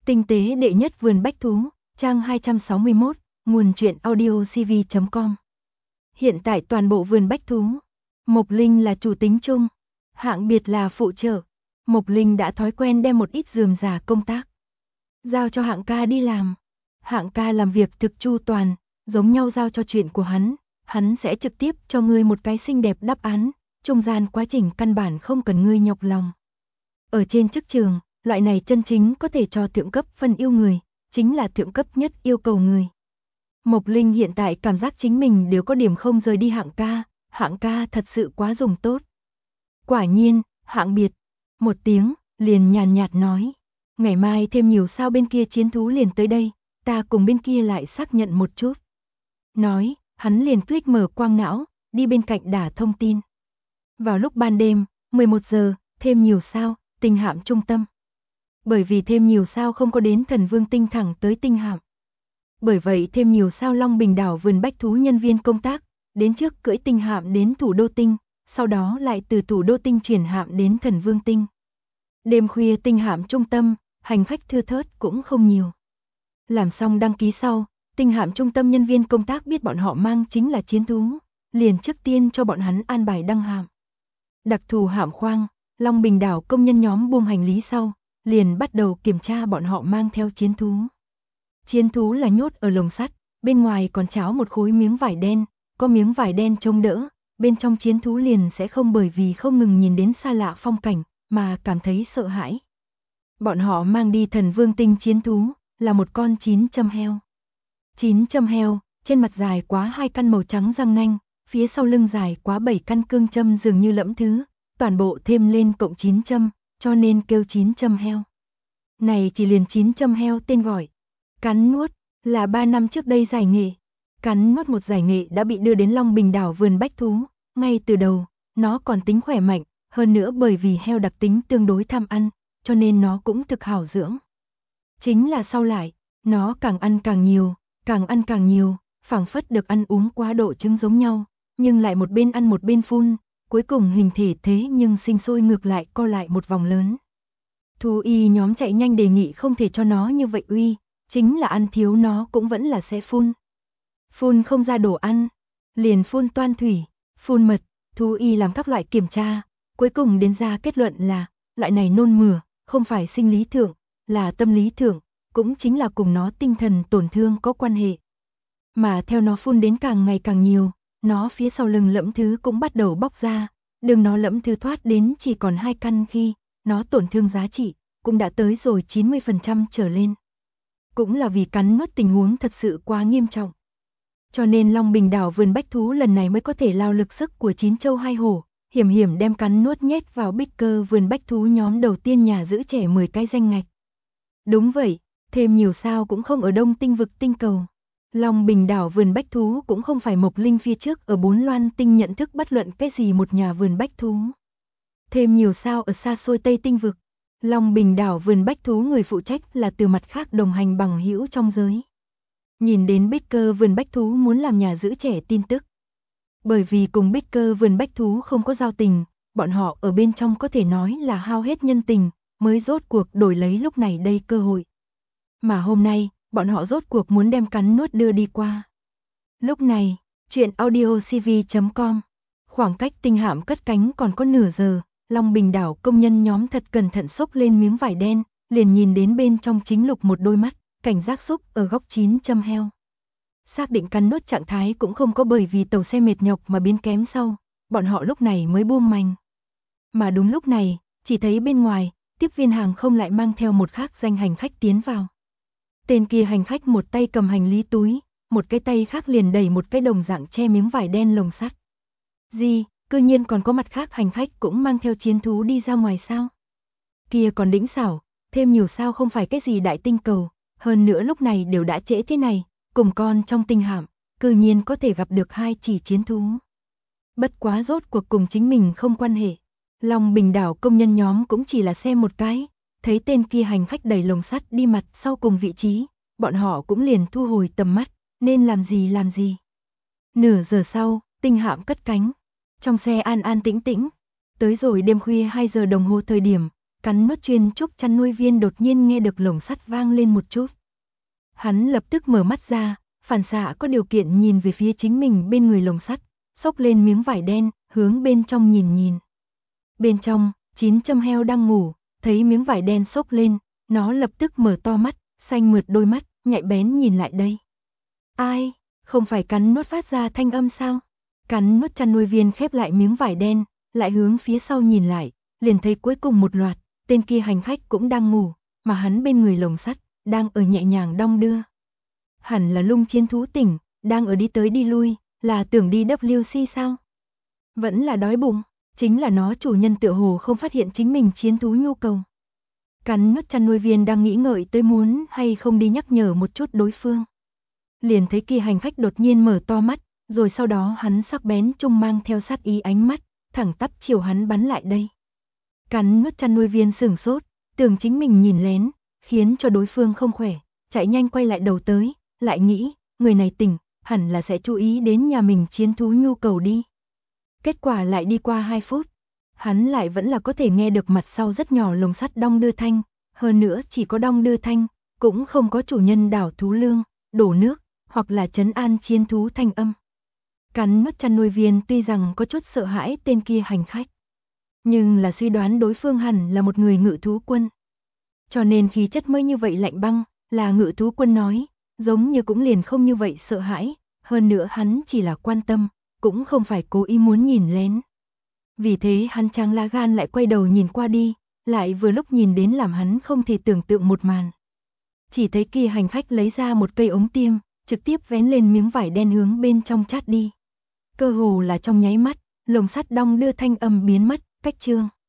Tinh tế đệ nhất vườn bách thú, trang 261, nguồn truyện audiocv.com. Hiện tại toàn bộ vườn bách thú, Mộc Linh là chủ tính chung, Hạng Biệt là phụ trợ. Mộc Linh đã thói quen đem một ít rườm rà công tác giao cho Hạng ca đi làm. Hạng ca làm việc thực chu toàn, giống nhau giao cho chuyện của hắn sẽ trực tiếp cho ngươi một cái xinh đẹp đáp án, trung gian quá trình căn bản không cần ngươi nhọc lòng. Ở trên chức trường, loại này chân chính có thể cho thượng cấp phân yêu người, chính là thượng cấp nhất yêu cầu người. Mộc Linh hiện tại cảm giác chính mình đều có điểm không rời đi Hạng ca thật sự quá dùng tốt. Quả nhiên, Hạng Biệt, một tiếng, liền nhàn nhạt nói, ngày mai thêm nhiều sao bên kia chiến thú liền tới đây, ta cùng bên kia lại xác nhận một chút. Nói, hắn liền click mở quang não, đi bên cạnh đả thông tin. Vào lúc ban đêm, 11 giờ, thêm nhiều sao, tinh hạm trung tâm. Bởi vì thêm nhiều sao không có đến Thần Vương tinh thẳng tới tinh hạm. Bởi vậy thêm nhiều sao Long Bình đảo vườn bách thú nhân viên công tác, đến trước cưỡi tinh hạm đến thủ đô tinh, sau đó lại từ thủ đô tinh chuyển hạm đến Thần Vương tinh. Đêm khuya tinh hạm trung tâm, hành khách thưa thớt cũng không nhiều. Làm xong đăng ký sau, tinh hạm trung tâm nhân viên công tác biết bọn họ mang chính là chiến thú, liền trước tiên cho bọn hắn an bài đăng hạm. Đặc thù hạm khoang, Long Bình đảo công nhân nhóm buông hành lý sau, liền bắt đầu kiểm tra bọn họ mang theo chiến thú. Chiến thú là nhốt ở lồng sắt, bên ngoài còn tráo một khối miếng vải đen, có miếng vải đen chống đỡ, bên trong chiến thú liền sẽ không bởi vì không ngừng nhìn đến xa lạ phong cảnh, mà cảm thấy sợ hãi. Bọn họ mang đi Thần Vương tinh chiến thú, là một con 900 heo. 900 heo, trên mặt dài quá 2 căn màu trắng răng nanh, phía sau lưng dài quá 7 căn cương châm dường như lẫm thứ, toàn bộ thêm lên cộng 900, cho nên kêu 900 heo. Này chỉ liền 900 heo tên gọi. Cắn nuốt, là 3 năm trước đây giải nghệ. Cắn nuốt một giải nghệ đã bị đưa đến Long Bình đảo vườn bách thú, ngay từ đầu, nó còn tính khỏe mạnh, hơn nữa bởi vì heo đặc tính tương đối tham ăn, cho nên nó cũng thực hảo dưỡng. Chính là sau lại, nó càng ăn càng nhiều, phảng phất được ăn uống quá độ trứng giống nhau, nhưng lại một bên ăn một bên phun, cuối cùng hình thể thế nhưng sinh sôi ngược lại co lại một vòng lớn. Thú y nhóm chạy nhanh đề nghị không thể cho nó như vậy uy, chính là ăn thiếu nó cũng vẫn là sẽ phun. Phun không ra đồ ăn, liền phun toan thủy, phun mật, thú y làm các loại kiểm tra, cuối cùng đến ra kết luận là, loại này nôn mửa, không phải sinh lý thượng, là tâm lý thượng, cũng chính là cùng nó tinh thần tổn thương có quan hệ. Mà theo nó phun đến càng ngày càng nhiều, nó phía sau lưng lẫm thứ cũng bắt đầu bóc ra, đường nó lẫm thứ thoát đến chỉ còn 2 căn khi, nó tổn thương giá trị, cũng đã tới rồi 90% trở lên. Cũng là vì cắn nuốt tình huống thật sự quá nghiêm trọng. Cho nên Long Bình đảo vườn bách thú lần này mới có thể lao lực sức của 9 châu 2 hổ, hiểm đem cắn nuốt nhét vào bích cơ vườn bách thú nhóm đầu tiên nhà giữ trẻ 10 cái danh ngạch. Đúng vậy, thêm nhiều sao cũng không ở Đông Tinh vực tinh cầu. Long Bình đảo vườn bách thú cũng không phải Mộc Linh phía trước ở 4 loan tinh nhận thức bất luận cái gì một nhà vườn bách thú. Thêm nhiều sao ở xa xôi Tây Tinh vực. Long Bình đảo vườn bách thú người phụ trách là từ mặt khác đồng hành bằng hữu trong giới. Nhìn đến bích cơ vườn bách thú muốn làm nhà giữ trẻ tin tức. Bởi vì cùng bích cơ vườn bách thú không có giao tình, bọn họ ở bên trong có thể nói là hao hết nhân tình, mới rốt cuộc đổi lấy lúc này đây cơ hội. Mà hôm nay, bọn họ rốt cuộc muốn đem cắn nuốt đưa đi qua. Lúc này, truyện audiocv.com, khoảng cách tinh hạm cất cánh còn có nửa giờ, Long Bình đảo công nhân nhóm thật cẩn thận xốc lên miếng vải đen, liền nhìn đến bên trong chính lục một đôi mắt, cảnh giác xúc ở góc 900 heo. Xác định cắn nuốt trạng thái cũng không có bởi vì tàu xe mệt nhọc mà biến kém sau, bọn họ lúc này mới buông mành. Mà đúng lúc này, chỉ thấy bên ngoài, tiếp viên hàng không lại mang theo một khác danh hành khách tiến vào. Tên kia hành khách một tay cầm hành lý túi, một cái tay khác liền đẩy một cái đồng dạng che miếng vải đen lồng sắt. Gì, cư nhiên còn có mặt khác hành khách cũng mang theo chiến thú đi ra ngoài sao? Kia còn đĩnh xảo, thêm nhiều sao không phải cái gì đại tinh cầu, hơn nữa lúc này đều đã trễ thế này, cùng con trong tinh hạm, cư nhiên có thể gặp được 2 chỉ chiến thú. Bất quá rốt cuộc cùng chính mình không quan hệ. Long Bình đảo công nhân nhóm cũng chỉ là xem một cái, thấy tên kia hành khách đẩy lồng sắt đi mặt sau cùng vị trí, bọn họ cũng liền thu hồi tầm mắt, nên làm gì. Nửa giờ sau, tinh hạm cất cánh. Trong xe an an tĩnh tĩnh, tới rồi đêm khuya 2 giờ đồng hồ thời điểm, Cắn nuốt chuyên trúc chăn nuôi viên đột nhiên nghe được lồng sắt vang lên một chút. Hắn lập tức mở mắt ra, phản xạ có điều kiện nhìn về phía chính mình bên người lồng sắt, xốc lên miếng vải đen, hướng bên trong nhìn nhìn. Bên trong, 9 châm heo đang ngủ, thấy miếng vải đen xốc lên, nó lập tức mở to mắt, xanh mượt đôi mắt, nhạy bén nhìn lại đây. Ai, không phải cắn nuốt phát ra thanh âm sao? Cắn nuốt chăn nuôi viên khép lại miếng vải đen, lại hướng phía sau nhìn lại, liền thấy cuối cùng một loạt, tên kia hành khách cũng đang ngủ, mà hắn bên người lồng sắt, đang ở nhẹ nhàng đong đưa. Hẳn là Lung chiến thú tỉnh, đang ở đi tới đi lui, là tưởng đi WC sao? Vẫn là đói bụng, chính là nó chủ nhân tựa hồ không phát hiện chính mình chiến thú nhu cầu. Cắn nuốt chăn nuôi viên đang nghĩ ngợi tới muốn hay không đi nhắc nhở một chút đối phương. Liền thấy kia hành khách đột nhiên mở to mắt, rồi sau đó hắn sắc bén trung mang theo sát ý ánh mắt, thẳng tắp chiều hắn bắn lại đây. Cắn nuốt chăn nuôi viên sửng sốt, tưởng chính mình nhìn lén, khiến cho đối phương không khỏe, chạy nhanh quay lại đầu tới, lại nghĩ, người này tỉnh, hẳn là sẽ chú ý đến nhà mình chiến thú nhu cầu đi. Kết quả lại đi qua 2 phút, hắn lại vẫn là có thể nghe được mặt sau rất nhỏ lồng sắt đong đưa thanh, hơn nữa chỉ có đong đưa thanh, cũng không có chủ nhân đảo thú lương, đổ nước, hoặc là trấn an chiến thú thanh âm. Cắn nuốt chăn nuôi viên tuy rằng có chút sợ hãi tên kia hành khách, nhưng là suy đoán đối phương hẳn là một người ngự thú quân. Cho nên khí chất mới như vậy lạnh băng, là ngự thú quân nói, giống như cũng liền không như vậy sợ hãi, hơn nữa hắn chỉ là quan tâm, cũng không phải cố ý muốn nhìn lén. Vì thế hắn tráng lá gan lại quay đầu nhìn qua đi, lại vừa lúc nhìn đến làm hắn không thể tưởng tượng một màn. Chỉ thấy kia hành khách lấy ra một cây ống tiêm, trực tiếp vén lên miếng vải đen hướng bên trong chát đi. Cơ hồ là trong nháy mắt, lồng sắt đong đưa thanh âm biến mất, cách chương.